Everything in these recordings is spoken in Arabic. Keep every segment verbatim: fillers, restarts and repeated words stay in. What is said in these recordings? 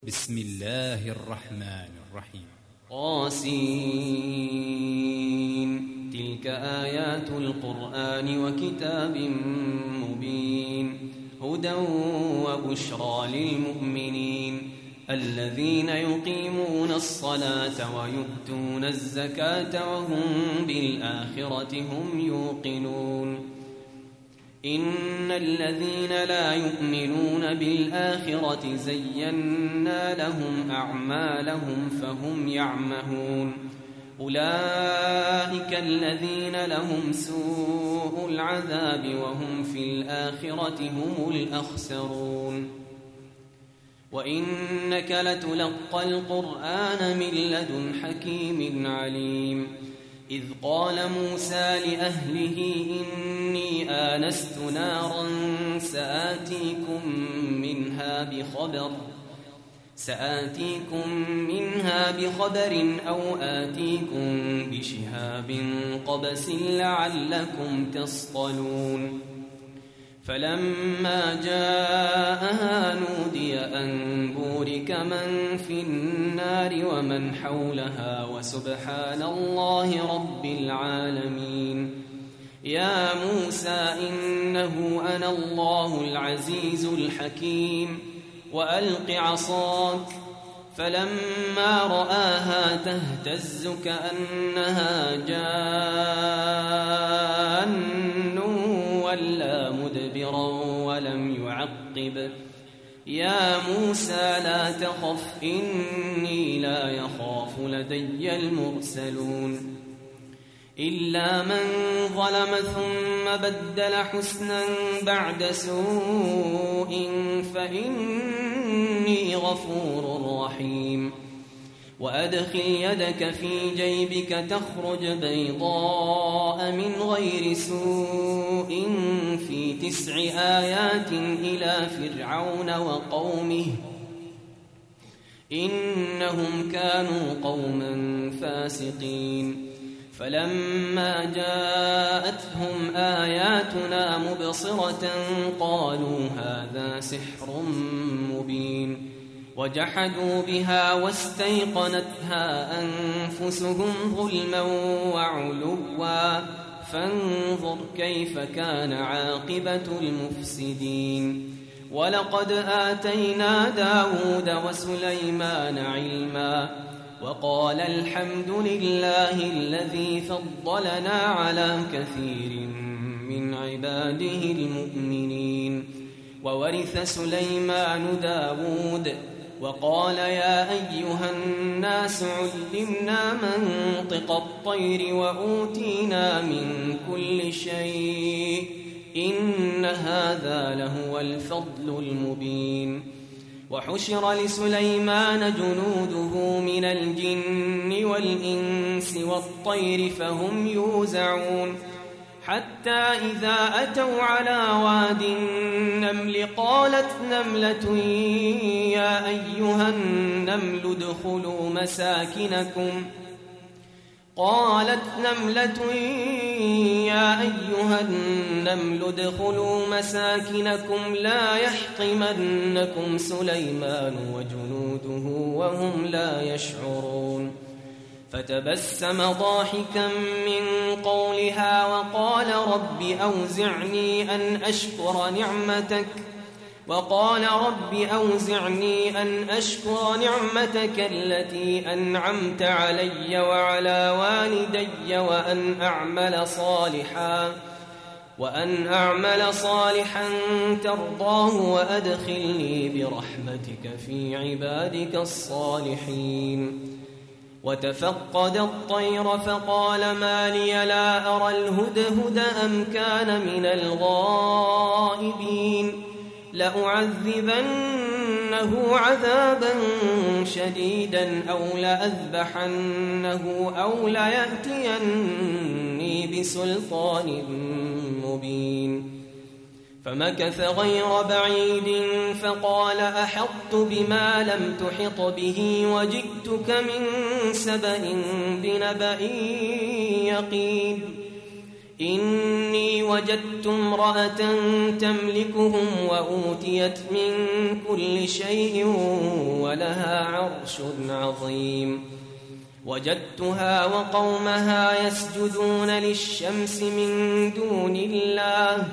بسم الله الرحمن الرحيم. قاسين تلك آيات القرآن وكتاب مبين هدى وبشرى للمؤمنين الذين يقيمون الصلاة ويؤتون الزكاة وهم بالآخرة هم يوقنون إن الذين لا يؤمنون بالآخرة زينا لهم أعمالهم فهم يعمهون أولئك الذين لهم سوء العذاب وهم في الآخرة هم الأخسرون وإنك لتلقى القرآن من لدن حكيم عليم إذ قال موسى لأهله إني آنست نارا سآتيكم منها بخبر سآتيكم منها بخبر أو آتيكم بشهاب قبس لعلكم تصطلون فلما جاءها نودي أن بورك من في النار ومن حولها وسبحان الله رب العالمين يا موسى إنه أنا الله العزيز الحكيم وألق عصاك فلما رآها تهتز كأنها جان ولا مدبرا ولم يعقب يا موسى لا تخف إني لا يخاف لدي المرسلون إلا من ظلم ثم بدل حسنا بعد سوء فإني غفور رحيم وأدخل يدك في جيبك تخرج بيضاء من غير سوء في تسع آيات إلى فرعون وقومه إنهم كانوا قوما فاسقين فلما جاءتهم آياتنا مبصرة قالوا هذا سحر مبين وجحدوا بها واستيقنتها أنفسهم ظلما وعلوا فانظر كيف كان عاقبة المفسدين ولقد آتينا داود وسليمان علما وقال الحمد لله الذي فضلنا على كثير من عباده المؤمنين وورث سليمان داود وقال يا أيها الناس علمنا منطق الطير وأوتينا من كل شيء إن هذا لهو الفضل المبين وحشر لسليمان جنوده من الجن والإنس والطير فهم يوزعون حتى إذا أتوا على واد النمل قالت نملة يا أيها النمل ادخلوا مساكنكم قالت نملة يا أيها النمل ادخلوا مساكنكم لا يحطمنكم سليمان وجنوده وهم لا يشعرون فتبسم ضاحكا من قولها وقال رب أوزعني أن أشكر نعمتك وقال رب أوزعني أن أشكر نعمتك التي أنعمت علي وعلى والدي وأن أعمل صالحا وأن أعمل صالحا ترضاه وأدخلني برحمتك في عبادك الصالحين وتفقد الطير فقال ما لي لا أرى الهدهد أم كان من الغائبين لأعذبنه عذابا شديدا أو لأذبحنه أو ليأتيني بسلطان مبين فمكث غير بعيد فقال أحطت بما لم تحط به وجئتك من سبأ بنبأ يقين إني وجدت امرأة تملكهم وأوتيت من كل شيء ولها عرش عظيم وجدتها وقومها يسجدون للشمس من دون الله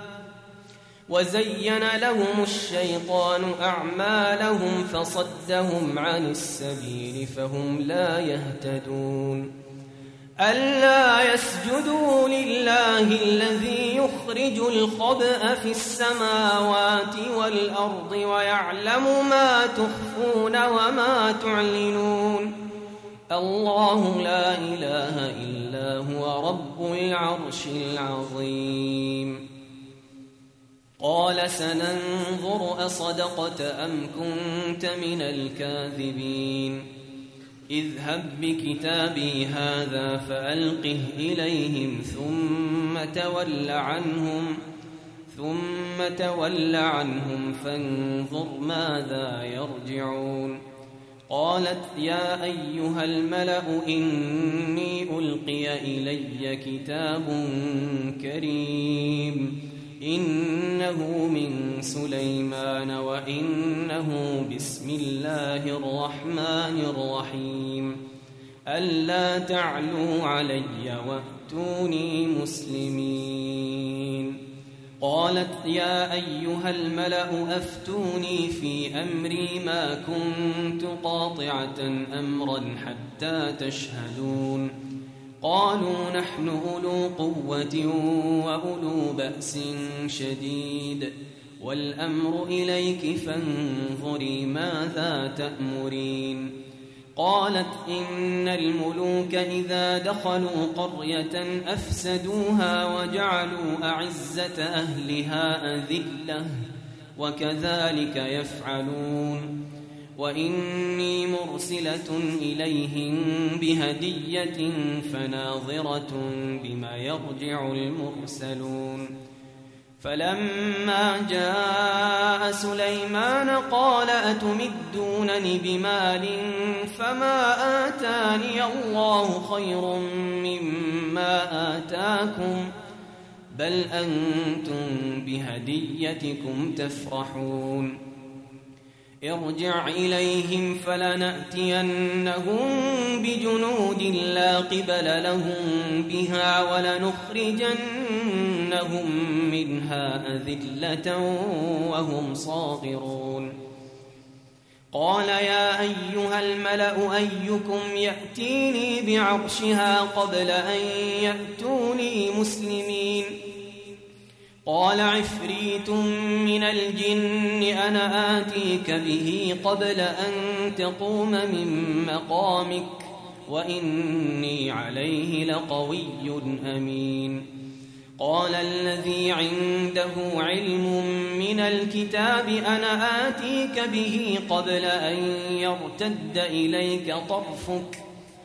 وزين لهم الشيطان أعمالهم فصدهم عن السبيل فهم لا يهتدون ألا يسجدوا لله الذي يخرج الخبأ في السماوات والأرض ويعلم ما تخفون وما تعلنون الله لا إله إلا هو رب العرش العظيم قال سننظر أصدقت أم كنت من الكاذبين اذهب بكتابي هذا فألقه إليهم ثم تول عنهم ثم تول عنهم فانظر ماذا يرجعون قالت يا أيها الملأ إني ألقي إلي كتاب كريم إنه من سليمان وإنه بسم الله الرحمن الرحيم ألا تعلوا علي وأتوني مسلمين قالت يا أيها الملأ أفتوني في أمري ما كنت قاطعة أمرا حتى تشهدون قالوا نحن أولو قوة وأولو بأس شديد والأمر إليك فانظري ماذا تأمرين قالت إن الملوك إذا دخلوا قرية أفسدوها وجعلوا أعزة أهلها أذلة وكذلك يفعلون وإني مرسلة إليهم بهدية فناظرة بما يرجع المرسلون فلما جاء سليمان قال أتمدونني بمال فما آتاني الله خير مما آتاكم بل أنتم بهديتكم تفرحون ارجع إليهم فلنأتينهم بجنود لا قبل لهم بها ولنخرجنهم منها أذلة وهم صاغرون قال يا أيها الملأ أيكم يأتيني بعرشها قبل أن يأتوني مسلمين قال عفريت من الجن أنا آتيك به قبل أن تقوم من مقامك وإني عليه لقوي أمين قال الذي عنده علم من الكتاب أنا آتيك به قبل أن يرتد إليك طرفك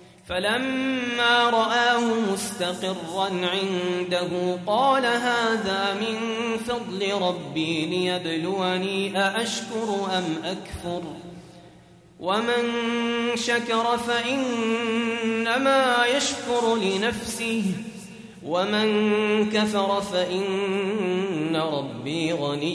فلما رآه مستقرا عنده قال هذا من فضل ربي ليبلوني أأشكر أم أكفر ومن شكر فإنما يشكر لنفسه ومن كفر فإن ربي غني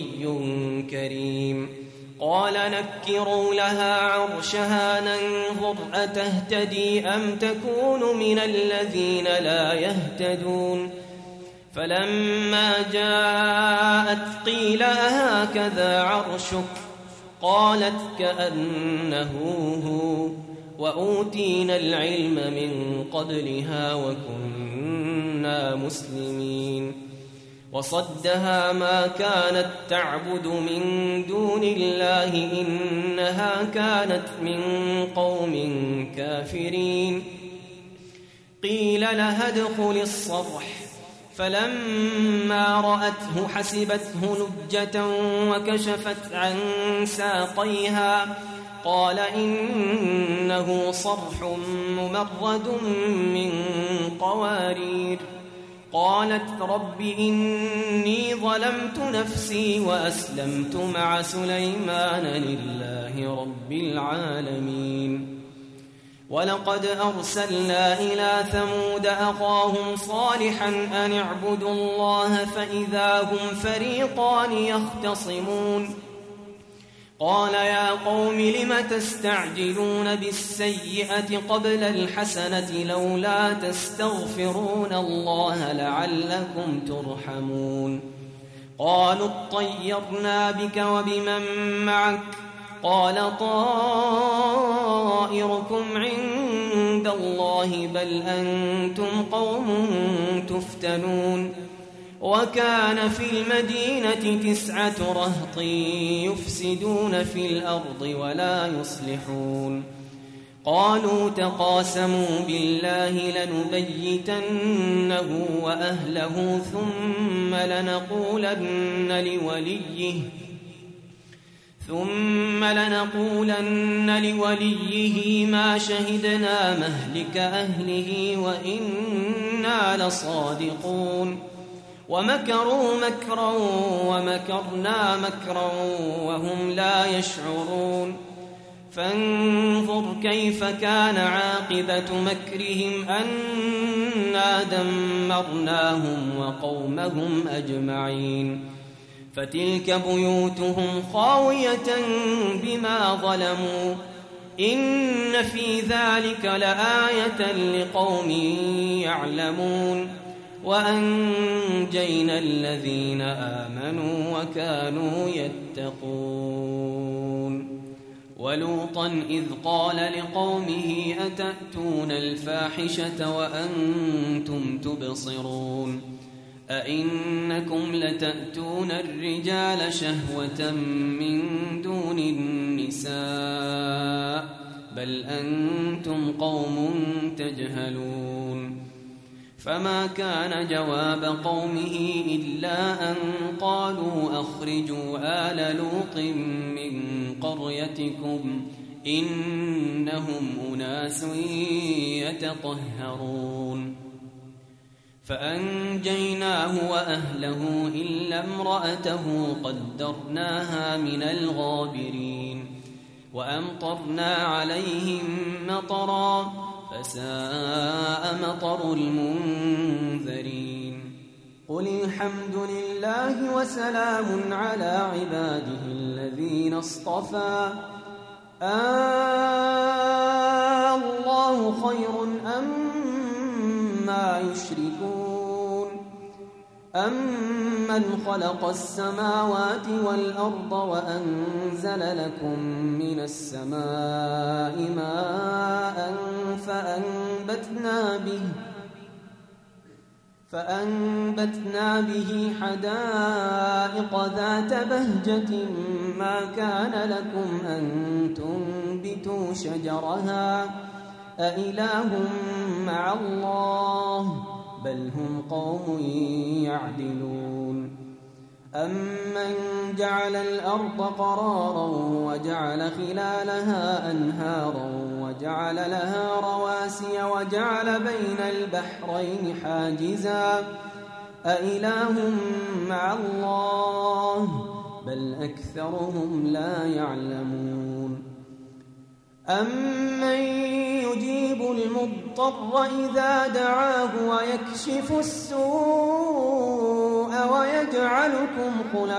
كريم قال نكروا لها عرشها ننظر أتهتدي أم تكون من الذين لا يهتدون فلما جاءت قيل أهكذا عرشك قالت كأنه هو وأوتينا العلم من قبلها وكنا مسلمين وصدها ما كانت تعبد من دون الله إنها كانت من قوم كافرين قيل لها ادخل الصرح فلما رأته حسبته لجة وكشفت عن ساقيها قال إنه صرح ممرد من قوارير قالت رب إني ظلمت نفسي وأسلمت مع سليمان لله رب العالمين ولقد أرسلنا إلى ثمود أخاهم صالحا أن اعبدوا الله فإذا هم فريقان يختصمون قال يا قوم لم تستعجلون بالسيئة قبل الحسنة لولا تستغفرون الله لعلكم ترحمون قالوا اطيرنا بك وبمن معك قال طائركم عند الله بل أنتم قوم تفتنون وكان في المدينة تسعة رهط يفسدون في الأرض ولا يصلحون قالوا تقاسموا بالله لنبيتنه وأهله ثم لنقولن لوليه ثم لنقولن لوليه ما شهدنا مهلك أهله وإنا لصادقون ومكروا مكرا ومكرنا مكرا وهم لا يشعرون فانظر كيف كان عاقبة مكرهم أنا دمرناهم وقومهم أجمعين فتلك بيوتهم خاوية بما ظلموا إن في ذلك لآية لقوم يعلمون وأنجينا الذين آمنوا وكانوا يتقون ولوطا إذ قال لقومه أتأتون الفاحشة وأنتم تبصرون أئنكم لتأتون الرجال شهوة من دون النساء بل أنتم قوم تجهلون فما كان جواب قومه إلا أن قالوا أخرجوا آل لوط من قريتكم إنهم أناس يتطهرون فأنجيناه وأهله إلا امرأته قدرناها من الغابرين وأمطرنا عليهم مطرا فساء مطر المنذرين قل الحمد لله وسلام على عباده الذين اصطفى آه الله خير أما يشركون أمن خلق السماوات والأرض وأنزل لكم من السماء ماء فأنبتنا به فأنبتنا به حدائق ذات بهجة ما كان لكم أن تنبتوا شجرها أإله مع الله بل هم قوم يعدلون أمن جعل الأرض قرارا وجعل خلالها أنهارا وجعل لها رواسي وجعل بين البحرين حاجزا أإله مع الله بل أكثرهم لا يعلمون أمن يجيب المضطر إذا دعاه ويكشف السوء ويجعلكم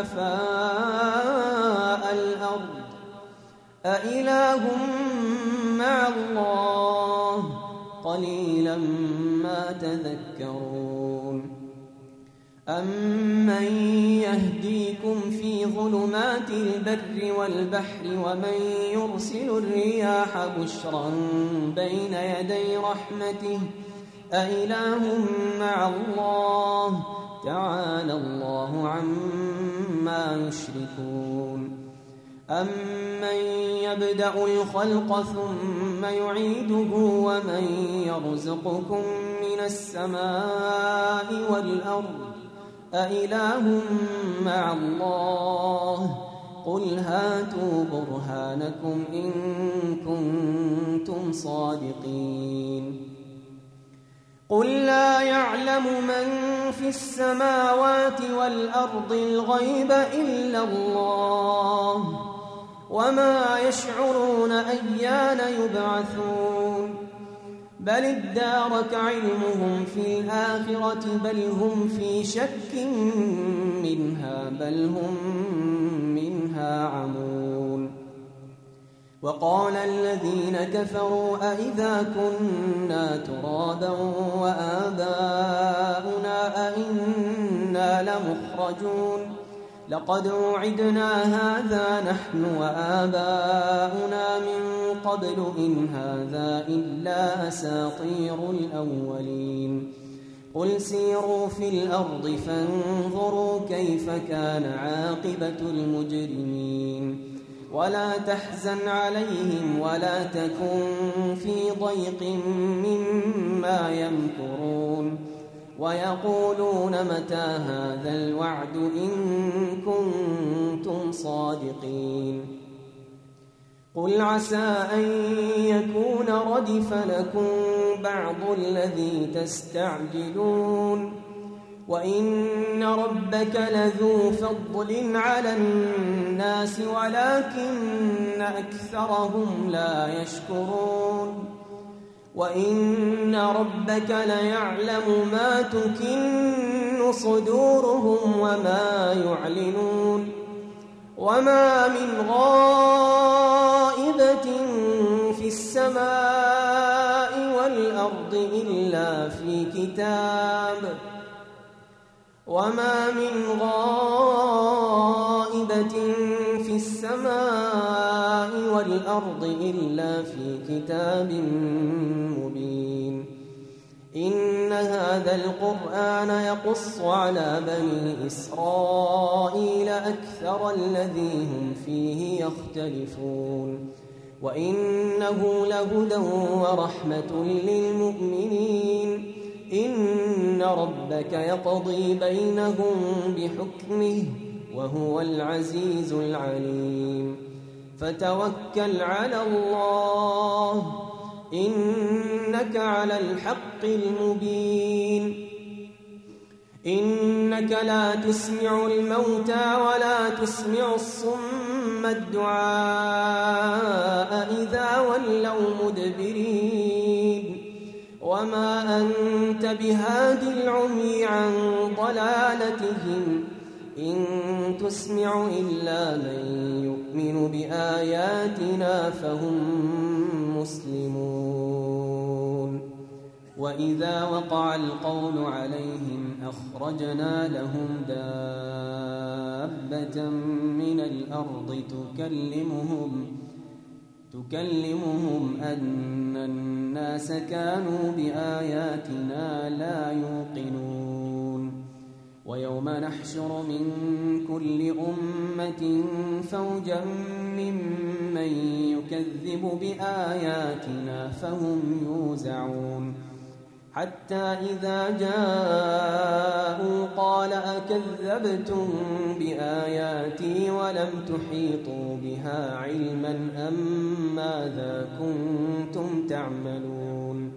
خلفاء الأرض أإله مع الله قليلا ما تذكرون أمن يهديكم في ظلمات البر والبحر ومن يرسل الرياح بشرا بين يدي رحمته أإله مع الله تعالى الله عما يشركون أمن يبدأ الخلق ثم يعيده ومن يرزقكم من السماء والأرض أإله مع الله قل هاتوا برهانكم إن كنتم صادقين قل لا يعلم من في السماوات والأرض الغيب إلا الله وما يشعرون أيان يبعثون بل ادارك علمهم في الآخرة بل هم في شك منها بل هم منها عمون. وقال الذين كفروا أئذا كنا ترابا وآباؤنا أئنا لمخرجون لقد وعدنا هذا نحن وآباؤنا من قبل إن هذا إلا أساطير الأولين. قل سيروا في الأرض فانظروا كيف كان عاقبة المجرمين ولا تحزن عليهم ولا تكن في ضيق مما يمكرون ويقولون متى هذا الوعد إن كنتم صادقين. قل عسى أن يكون ردف لكم بعض الذي تستعجلون وإن ربك لذو فضل على الناس ولكن أكثرهم لا يشكرون وإن ربك ليعلم ما تكن صدورهم وما يعلنون وما من غائبة في السماء والأرض إلا في كتاب وما من غائبة في السماء والأرض إلا في كتاب مبين. إن هذا القرآن يقص على بني إسرائيل أكثر الذي هم فيه يختلفون وإنه لهدى ورحمة للمؤمنين. إن ربك يقضي بينهم بحكمه وهو العزيز العليم. فتوكل على الله إنك على الحق المبين. إنك لا تسمع الموتى ولا تسمع الصم الدعاء إذا ولوا مدبرين وما أنت بهاد العمي عن ضلالتهم إن تسمع إلا من يؤمن بآياتنا فهم مسلمون. وإذا وقع القول عليهم أخرجنا لهم دابة من الأرض تكلمهم تكلمهم أن الناس كانوا بآياتنا لا يوقنون. ويوم نحشر من كل أمة فوجا ممن يكذب بآياتنا فهم يوزعون حتى إذا جاءوا قال أكذبتم بآياتي ولم تحيطوا بها علما أم ماذا كنتم تعملون.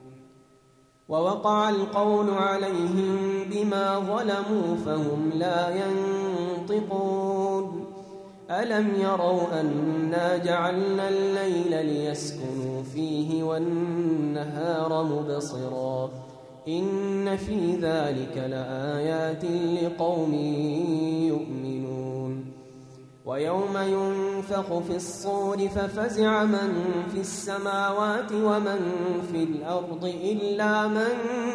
ووقع القول عليهم بما ظلموا فهم لا ينطقون. ألم يروا أنا جعلنا الليل ليسكنوا فيه والنهار مبصرا إن في ذلك لآيات لقوم يؤمنون. ويوم ينفخ في الصور ففزع من في السماوات ومن في الأرض إلا من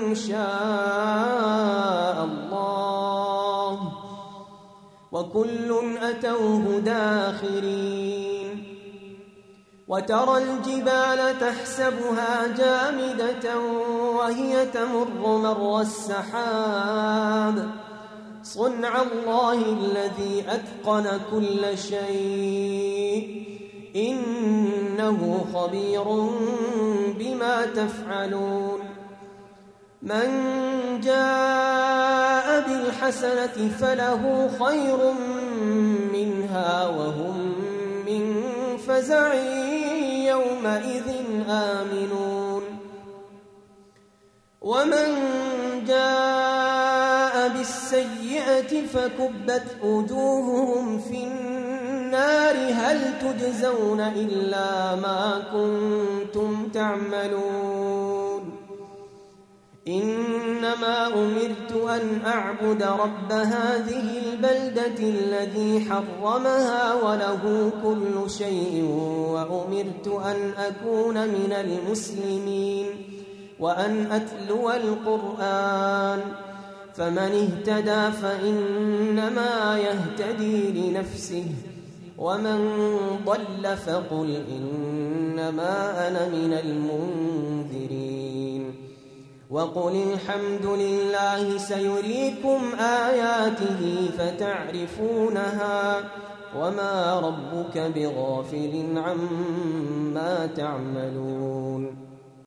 شاء الله وكل أتوه داخرين. وترى الجبال تحسبها جامدة وهي تمر مر السحاب صنع الله الذي أتقن كل شيء إنه خبير بما تفعلون. من جاء بالحسنة فله خير منها وهم من فزع يومئذ آمنون. ومن جاء بالسيئة فكبت وجوههم في النار هل تجزون إلا ما كنتم تعملون. إنما أمرت أن أعبد رب هذه البلدة الذي حرمها وله كل شيء وأمرت أن أكون من المسلمين وأن أتلو القرآن فمن اهتدى فإنما يهتدي لنفسه ومن ضل فقل إنما أنا من المنذرين وقل الحمد لله سيريكم آياته فتعرفونها وما ربك بغافل عما تعملون